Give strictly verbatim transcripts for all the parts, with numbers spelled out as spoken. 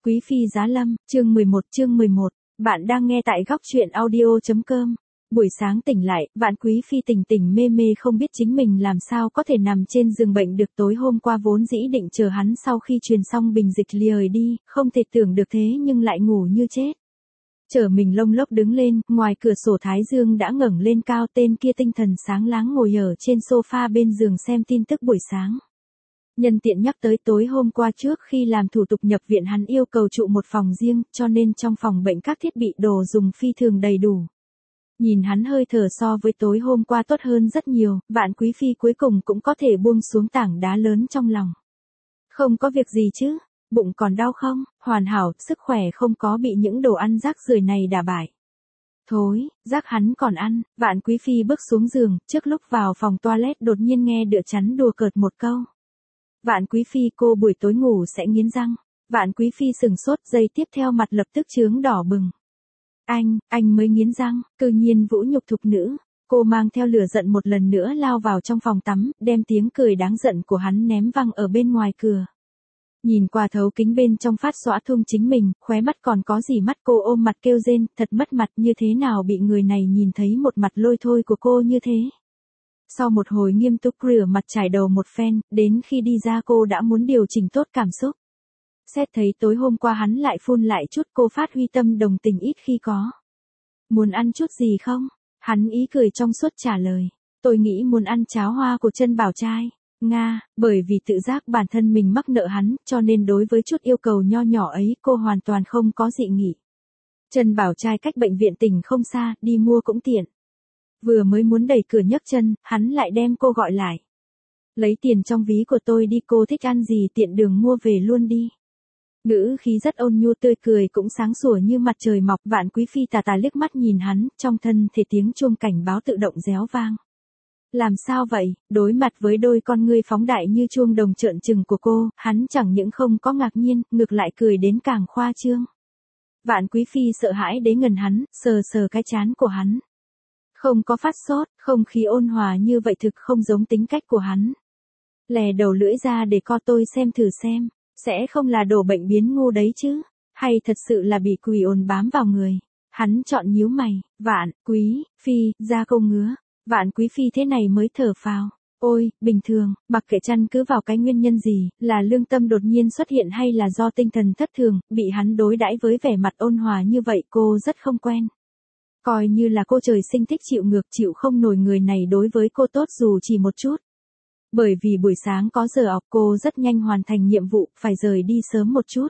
Quý phi giá lâm, chương mười một chương mười một, bạn đang nghe tại góc truyện audio.com. Buổi sáng tỉnh lại, Vạn Quý phi tỉnh tỉnh mê mê không biết chính mình làm sao có thể nằm trên giường bệnh được, tối hôm qua vốn dĩ định chờ hắn sau khi truyền xong bình dịch lìa đi, không thể tưởng được thế nhưng lại ngủ như chết. Chở mình lông lốc đứng lên, ngoài cửa sổ thái dương đã ngẩng lên cao, tên kia tinh thần sáng láng ngồi ở trên sofa bên giường xem tin tức buổi sáng. Nhân tiện nhắc tới tối hôm qua trước khi làm thủ tục nhập viện hắn yêu cầu trụ một phòng riêng, cho nên trong phòng bệnh các thiết bị đồ dùng phi thường đầy đủ. Nhìn hắn hơi thở so với tối hôm qua tốt hơn rất nhiều, Vạn Quý phi cuối cùng cũng có thể buông xuống tảng đá lớn trong lòng. Không có việc gì chứ, bụng còn đau không? Hoàn hảo, sức khỏe không có bị những đồ ăn rác rưởi này đả bại. Thối, rác hắn còn ăn. Vạn Quý phi bước xuống giường, trước lúc vào phòng toilet đột nhiên nghe Đựa Chắn đùa cợt một câu. Vạn Quý phi, cô buổi tối ngủ sẽ nghiến răng. Vạn Quý phi sừng sốt, giây tiếp theo mặt lập tức chướng đỏ bừng. Anh, anh mới nghiến răng, cư nhiên vũ nhục thục nữ. Cô mang theo lửa giận một lần nữa lao vào trong phòng tắm, đem tiếng cười đáng giận của hắn ném văng ở bên ngoài cửa. Nhìn qua thấu kính bên trong phát xõa thung chính mình, khóe mắt còn có gì mắt, cô ôm mặt kêu rên, thật mất mặt, như thế nào bị người này nhìn thấy một mặt lôi thôi của cô như thế. Sau một hồi nghiêm túc rửa mặt trải đầu một phen, đến khi đi ra cô đã muốn điều chỉnh tốt cảm xúc. Xét thấy tối hôm qua hắn lại phun lại chút, cô phát huy tâm đồng tình ít khi có. Muốn ăn chút gì không? Hắn ý cười trong suốt trả lời. Tôi nghĩ muốn ăn cháo hoa của Trân Bảo Trai. Nga, bởi vì tự giác bản thân mình mắc nợ hắn, cho nên đối với chút yêu cầu nho nhỏ ấy cô hoàn toàn không có dị nghị. Trân Bảo Trai cách bệnh viện tỉnh không xa, đi mua cũng tiện. Vừa mới muốn đẩy cửa nhấc chân, hắn lại đem cô gọi lại. Lấy tiền trong ví của tôi đi, cô thích ăn gì tiện đường mua về luôn đi. Ngữ khí rất ôn nhu, tươi cười cũng sáng sủa như mặt trời mọc. Vạn Quý phi tà tà liếc mắt nhìn hắn, trong thân thể tiếng chuông cảnh báo tự động réo vang. Làm sao vậy? Đối mặt với đôi con ngươi phóng đại như chuông đồng trợn trừng của cô, hắn chẳng những không có ngạc nhiên, ngược lại cười đến càng khoa trương. Vạn Quý phi sợ hãi đến gần hắn, sờ sờ cái trán của hắn. Không có phát sốt, không khí ôn hòa như vậy thực không giống tính cách của hắn. Lè đầu lưỡi ra để co tôi xem thử xem, sẽ không là đổ bệnh biến ngu đấy chứ, hay thật sự là bị quỷ ồn bám vào người. Hắn chọn nhíu mày. Vạn Quý phi, da câu ngứa. Vạn Quý phi thế này mới thở phào. Ôi, bình thường, mặc kệ chăn cứ vào cái nguyên nhân gì, là lương tâm đột nhiên xuất hiện hay là do tinh thần thất thường, bị hắn đối đãi với vẻ mặt ôn hòa như vậy cô rất không quen. Coi như là cô trời sinh thích chịu ngược, chịu không nổi người này đối với cô tốt dù chỉ một chút. Bởi vì buổi sáng có giờ học, cô rất nhanh hoàn thành nhiệm vụ, phải rời đi sớm một chút.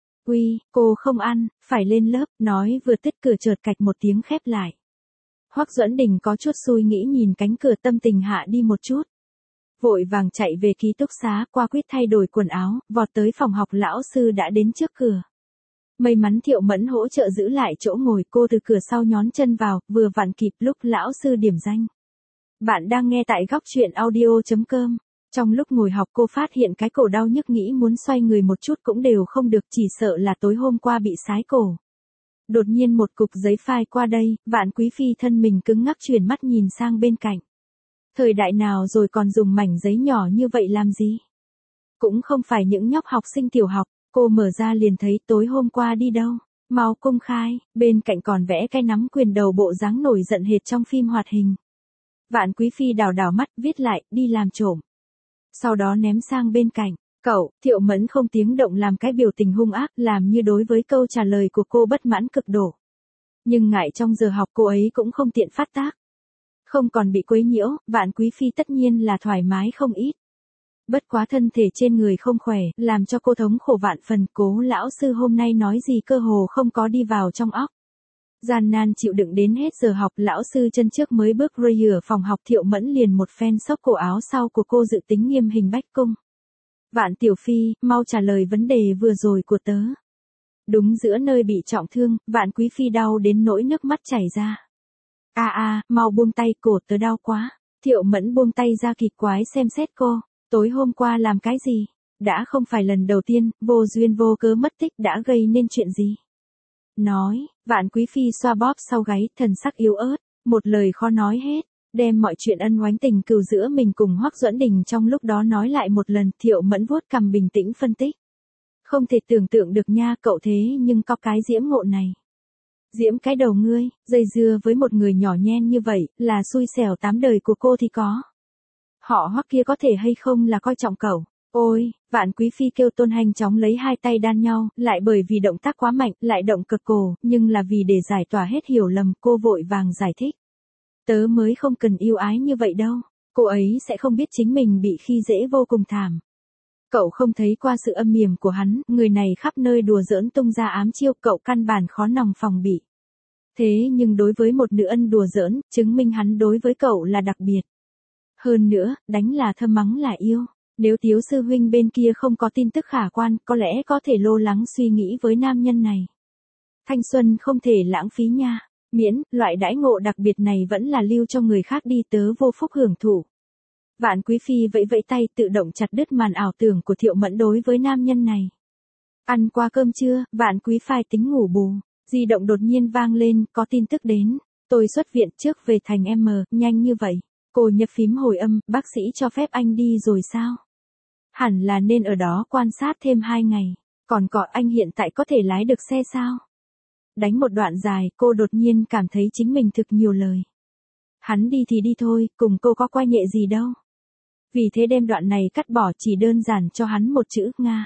Uy, cô không ăn, phải lên lớp, nói vừa tít cửa chợt cạch một tiếng khép lại. Hoắc Duẫn Đình có chút xui nghĩ nhìn cánh cửa, tâm tình hạ đi một chút. Vội vàng chạy về ký túc xá, qua quýt thay đổi quần áo, vọt tới phòng học, lão sư đã đến trước cửa. May mắn Thiệu Mẫn hỗ trợ giữ lại chỗ ngồi, cô từ cửa sau nhón chân vào, vừa vặn kịp lúc lão sư điểm danh. Bạn đang nghe tại góc truyện audio.com. Trong lúc ngồi học cô phát hiện cái cổ đau nhức, nghĩ muốn xoay người một chút cũng đều không được, chỉ sợ là tối hôm qua bị sái cổ. Đột nhiên một cục giấy phai qua đây, Vạn Quý phi thân mình cứng ngắc chuyển mắt nhìn sang bên cạnh. Thời đại nào rồi còn dùng mảnh giấy nhỏ như vậy làm gì? Cũng không phải những nhóc học sinh tiểu học, cô mở ra liền thấy tối hôm qua đi đâu. Mau công khai, bên cạnh còn vẽ cái nắm quyền đầu bộ dáng nổi giận hệt trong phim hoạt hình. Vạn Quý phi đảo đảo mắt, viết lại, đi làm trộm. Sau đó ném sang bên cạnh. Cậu, Thiệu Mẫn không tiếng động làm cái biểu tình hung ác, làm như đối với câu trả lời của cô bất mãn cực độ. Nhưng ngại trong giờ học cô ấy cũng không tiện phát tác. Không còn bị quấy nhiễu, Vạn Quý phi tất nhiên là thoải mái không ít. Bất quá thân thể trên người không khỏe, làm cho cô thống khổ vạn phần. Cố lão sư hôm nay nói gì cơ hồ không có đi vào trong óc. Gian nan chịu đựng đến hết giờ học, lão sư chân trước mới bước rơi ở phòng học, Thiệu Mẫn liền một phen xốc cổ áo sau của cô, dự tính nghiêm hình bách cung. Vạn tiểu phi, mau trả lời vấn đề vừa rồi của tớ. Đúng giữa nơi bị trọng thương, Vạn Quý phi đau đến nỗi nước mắt chảy ra. A a, mau buông tay, cổ tớ đau quá. Thiệu Mẫn buông tay ra, kỳ quái xem xét cô. Tối hôm qua làm cái gì? Đã không phải lần đầu tiên, vô duyên vô cớ mất tích, đã gây nên chuyện gì? Nói, Vạn Quý phi xoa bóp sau gáy, thần sắc yếu ớt, một lời khó nói hết, đem mọi chuyện ân oán tình cừu giữa mình cùng Hoắc Duẫn Đình trong lúc đó nói lại một lần. Thiệu Mẫn vuốt cằm bình tĩnh phân tích. Không thể tưởng tượng được nha, cậu thế nhưng có cái diễm ngộ này. Diễm cái đầu ngươi, dây dưa với một người nhỏ nhen như vậy, là xui xẻo tám đời của cô thì có. Họ Hoắc kia có thể hay không là coi trọng cậu. Ôi, Vạn Quý Phi kêu Tôn Hành chóng lấy hai tay đan nhau, lại bởi vì động tác quá mạnh, lại động cực cổ, nhưng là vì để giải tỏa hết hiểu lầm, cô vội vàng giải thích. Tớ mới không cần yêu ái như vậy đâu, cô ấy sẽ không biết chính mình bị khi dễ vô cùng thảm. Cậu không thấy qua sự âm mềm của hắn, người này khắp nơi đùa giỡn tung ra ám chiêu, cậu căn bản khó lòng phòng bị. Thế nhưng đối với một nữ ân đùa giỡn, chứng minh hắn đối với cậu là đặc biệt. Hơn nữa, đánh là thâm mắng là yêu. Nếu Tiếu sư huynh bên kia không có tin tức khả quan, có lẽ có thể lo lắng suy nghĩ với nam nhân này. Thanh xuân không thể lãng phí nha, miễn, loại đãi ngộ đặc biệt này vẫn là lưu cho người khác đi, tớ vô phúc hưởng thụ. Vạn Quý Phi vẫy vẫy tay, tự động chặt đứt màn ảo tưởng của Thiệu Mẫn đối với nam nhân này. Ăn qua cơm trưa, Vạn Quý Phi tính ngủ bù, di động đột nhiên vang lên, có tin tức đến. Tôi xuất viện trước về thành M, nhanh như vậy. Cô nhập phím hồi âm, bác sĩ cho phép anh đi rồi sao? Hẳn là nên ở đó quan sát thêm hai ngày. Còn có anh hiện tại có thể lái được xe sao? Đánh một đoạn dài, cô đột nhiên cảm thấy chính mình thực nhiều lời. Hắn đi thì đi thôi, cùng cô có quan hệ gì đâu. Vì thế đem đoạn này cắt bỏ, chỉ đơn giản cho hắn một chữ Nga.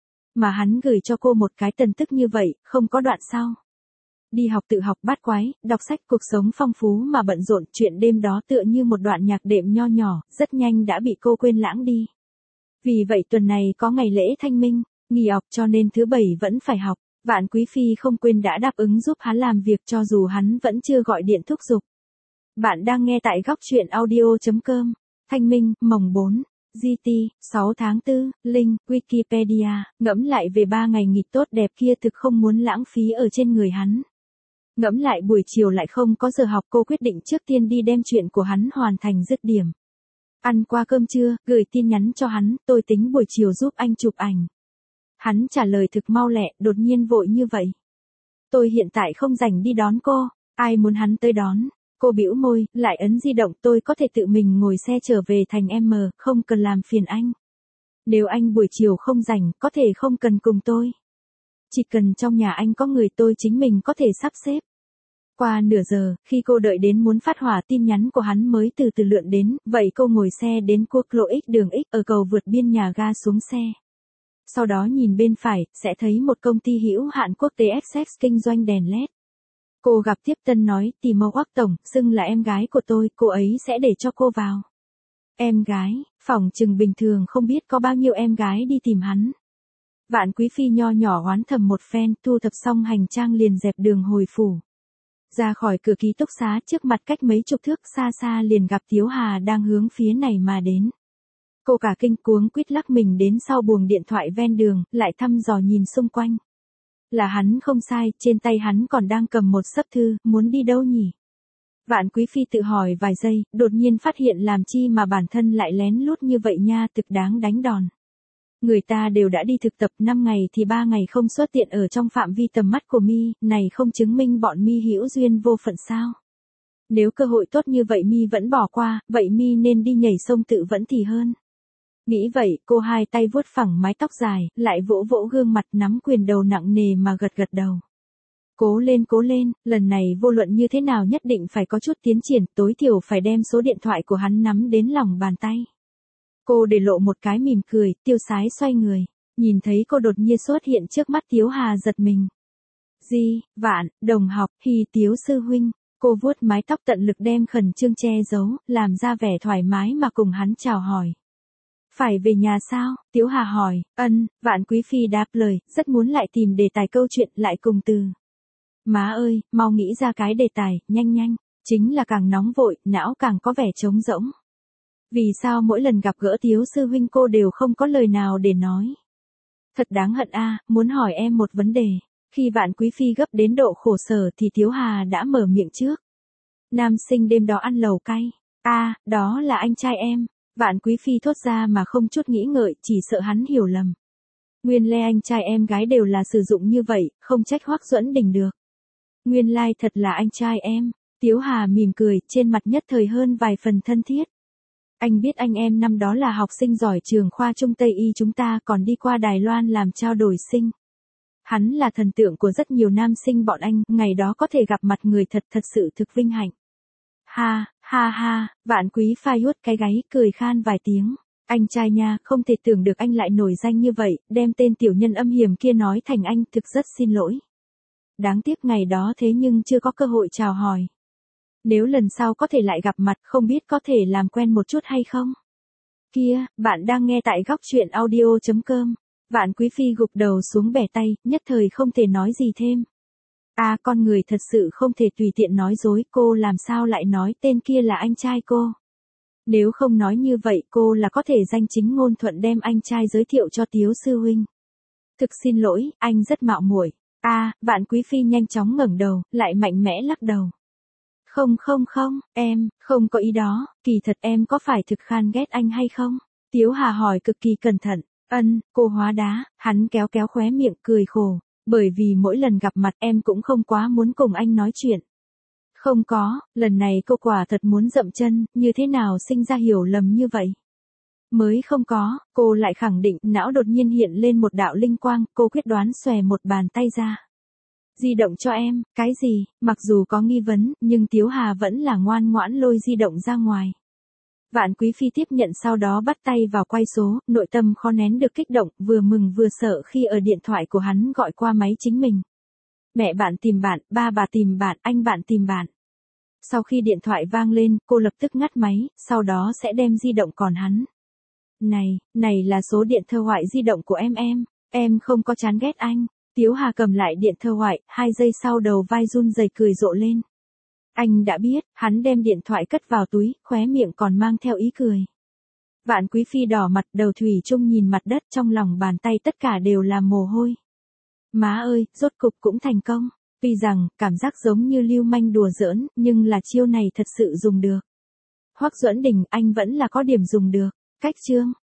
Mà hắn gửi cho cô một cái tần tức như vậy, không có đoạn sau. Đi học tự học bát quái, đọc sách, cuộc sống phong phú mà bận rộn, chuyện đêm đó tựa như một đoạn nhạc đệm nho nhỏ, rất nhanh đã bị cô quên lãng đi. Vì vậy tuần này có ngày lễ Thanh Minh, nghỉ học cho nên thứ bảy vẫn phải học. Vạn Quý Phi không quên đã đáp ứng giúp hắn làm việc cho dù hắn vẫn chưa gọi điện thúc giục. Bạn đang nghe tại góc truyện audio chấm com. Thanh Minh, mồng bốn, giê tê, sáu tháng tư, link, Wikipedia, ngẫm lại về ba ngày nghỉ tốt đẹp kia thực không muốn lãng phí ở trên người hắn. Ngẫm lại buổi chiều lại không có giờ học, cô quyết định trước tiên đi đem chuyện của hắn hoàn thành dứt điểm. Ăn qua cơm trưa, gửi tin nhắn cho hắn, tôi tính buổi chiều giúp anh chụp ảnh. Hắn trả lời thực mau lẹ, đột nhiên vội như vậy. Tôi hiện tại không rảnh đi đón cô, ai muốn hắn tới đón. Cô bĩu môi, lại ấn di động, tôi có thể tự mình ngồi xe trở về thành M, không cần làm phiền anh. Nếu anh buổi chiều không rảnh, có thể không cần cùng tôi. Chỉ cần trong nhà anh có người, tôi chính mình có thể sắp xếp. Qua nửa giờ, khi cô đợi đến muốn phát hỏa, tin nhắn của hắn mới từ từ lượn đến, vậy cô ngồi xe đến quốc lộ X đường X ở cầu vượt biên nhà ga xuống xe. Sau đó nhìn bên phải, sẽ thấy một công ty hữu hạn quốc tế ét ét kinh doanh đèn led. Cô gặp tiếp tân nói, tìm Mâu Hoắc tổng, xưng là em gái của tôi, cô ấy sẽ để cho cô vào. Em gái, phỏng chừng bình thường không biết có bao nhiêu em gái đi tìm hắn. Vạn Quý Phi nho nhỏ oán thầm một phen, thu thập xong hành trang liền dẹp đường hồi phủ. Ra khỏi cửa ký túc xá, trước mặt cách mấy chục thước xa xa liền gặp Tiếu Hà đang hướng phía này mà đến. Cô cả kinh cuống quýt lắc mình đến sau buồng điện thoại ven đường, lại thăm dò nhìn xung quanh. Là hắn không sai, trên tay hắn còn đang cầm một xấp thư, muốn đi đâu nhỉ? Vạn Quý Phi tự hỏi vài giây, đột nhiên phát hiện làm chi mà bản thân lại lén lút như vậy nha, thực đáng đánh đòn. Người ta đều đã đi thực tập năm ngày thì ba ngày không xuất hiện ở trong phạm vi tầm mắt của mi, này không chứng minh bọn mi hữu duyên vô phận sao? Nếu cơ hội tốt như vậy mi vẫn bỏ qua, vậy mi nên đi nhảy sông tự vẫn thì hơn. Nghĩ vậy, cô hai tay vuốt phẳng mái tóc dài, lại vỗ vỗ gương mặt nắm quyền đầu nặng nề mà gật gật đầu. Cố lên cố lên, lần này vô luận như thế nào nhất định phải có chút tiến triển, tối thiểu phải đem số điện thoại của hắn nắm đến lòng bàn tay. Cô để lộ một cái mỉm cười, tiêu sái xoay người, nhìn thấy cô đột nhiên xuất hiện trước mắt Tiếu Hà giật mình. Di, Vạn, đồng học, Hi Tiếu sư huynh, cô vuốt mái tóc tận lực đem khẩn trương che giấu, làm ra vẻ thoải mái mà cùng hắn chào hỏi. Phải về nhà sao? Tiếu Hà hỏi, ân, Vạn Quý Phi đáp lời, rất muốn lại tìm đề tài câu chuyện lại cùng từ. Má ơi, mau nghĩ ra cái đề tài, nhanh nhanh, chính là càng nóng vội, não càng có vẻ trống rỗng. Vì sao mỗi lần gặp gỡ Tiếu sư huynh cô đều không có lời nào để nói? Thật đáng hận a, muốn hỏi em một vấn đề. Khi Vạn Quý Phi gấp đến độ khổ sở thì Tiếu Hà đã mở miệng trước. Nam sinh đêm đó ăn lẩu cay. A, đó là anh trai em. Vạn Quý Phi thốt ra mà không chút nghĩ ngợi, chỉ sợ hắn hiểu lầm. Nguyên lai anh trai em gái đều là sử dụng như vậy, không trách Hoắc Duẫn Đình được. Nguyên lai thật là anh trai em. Tiếu Hà mỉm cười, trên mặt nhất thời hơn vài phần thân thiết. Anh biết anh em năm đó là học sinh giỏi trường khoa Trung Tây Y chúng ta còn đi qua Đài Loan làm trao đổi sinh. Hắn là thần tượng của rất nhiều nam sinh bọn anh, ngày đó có thể gặp mặt người thật thật sự thực vinh hạnh. Ha, ha ha, Vạn Quý Pha vuốt cái gáy cười khan vài tiếng. Anh trai nha, không thể tưởng được anh lại nổi danh như vậy, đem tên tiểu nhân âm hiểm kia nói thành anh, thực rất xin lỗi. Đáng tiếc ngày đó thế nhưng chưa có cơ hội chào hỏi. Nếu lần sau có thể lại gặp mặt không biết có thể làm quen một chút hay không? Kia, bạn đang nghe tại góc chuyện audio chấm com. Vạn Quý Phi gục đầu xuống bẻ tay, nhất thời không thể nói gì thêm. À, con người thật sự không thể tùy tiện nói dối, cô làm sao lại nói tên kia là anh trai cô? Nếu không nói như vậy cô là có thể danh chính ngôn thuận đem anh trai giới thiệu cho Tiếu sư huynh. Thực xin lỗi, anh rất mạo muội. À, Vạn Quý Phi nhanh chóng ngẩng đầu, lại mạnh mẽ lắc đầu. Không không không, em, không có ý đó, kỳ thật em có phải thực khan ghét anh hay không? Tiếu Hà hỏi cực kỳ cẩn thận. Ân, cô hóa đá, hắn kéo kéo khóe miệng cười khổ, bởi vì mỗi lần gặp mặt em cũng không quá muốn cùng anh nói chuyện. Không có, lần này cô quả thật muốn dậm chân, như thế nào sinh ra hiểu lầm như vậy? Mới không có, cô lại khẳng định, não đột nhiên hiện lên một đạo linh quang, cô quyết đoán xòe một bàn tay ra. Di động cho em, cái gì, mặc dù có nghi vấn, nhưng Tiếu Hà vẫn là ngoan ngoãn lôi di động ra ngoài. Vạn Quý Phi tiếp nhận sau đó bắt tay vào quay số, nội tâm khó nén được kích động, vừa mừng vừa sợ khi ở điện thoại của hắn gọi qua máy chính mình. Mẹ bạn tìm bạn, ba bà tìm bạn, anh bạn tìm bạn. Sau khi điện thoại vang lên, cô lập tức ngắt máy, sau đó sẽ đem di động còn hắn. Này, này là số điện thoại di động của em em, em không có chán ghét anh. Tiếu Hà cầm lại điện thoại, hai giây sau đầu vai run rẩy cười rộ lên. Anh đã biết, hắn đem điện thoại cất vào túi, khóe miệng còn mang theo ý cười. Vạn Quý Phi đỏ mặt đầu thủy chung nhìn mặt đất trong lòng bàn tay tất cả đều là mồ hôi. Má ơi, rốt cục cũng thành công. Tuy rằng, cảm giác giống như lưu manh đùa giỡn, nhưng là chiêu này thật sự dùng được. Hoắc Duẫn Đình, anh vẫn là có điểm dùng được. Cách chương.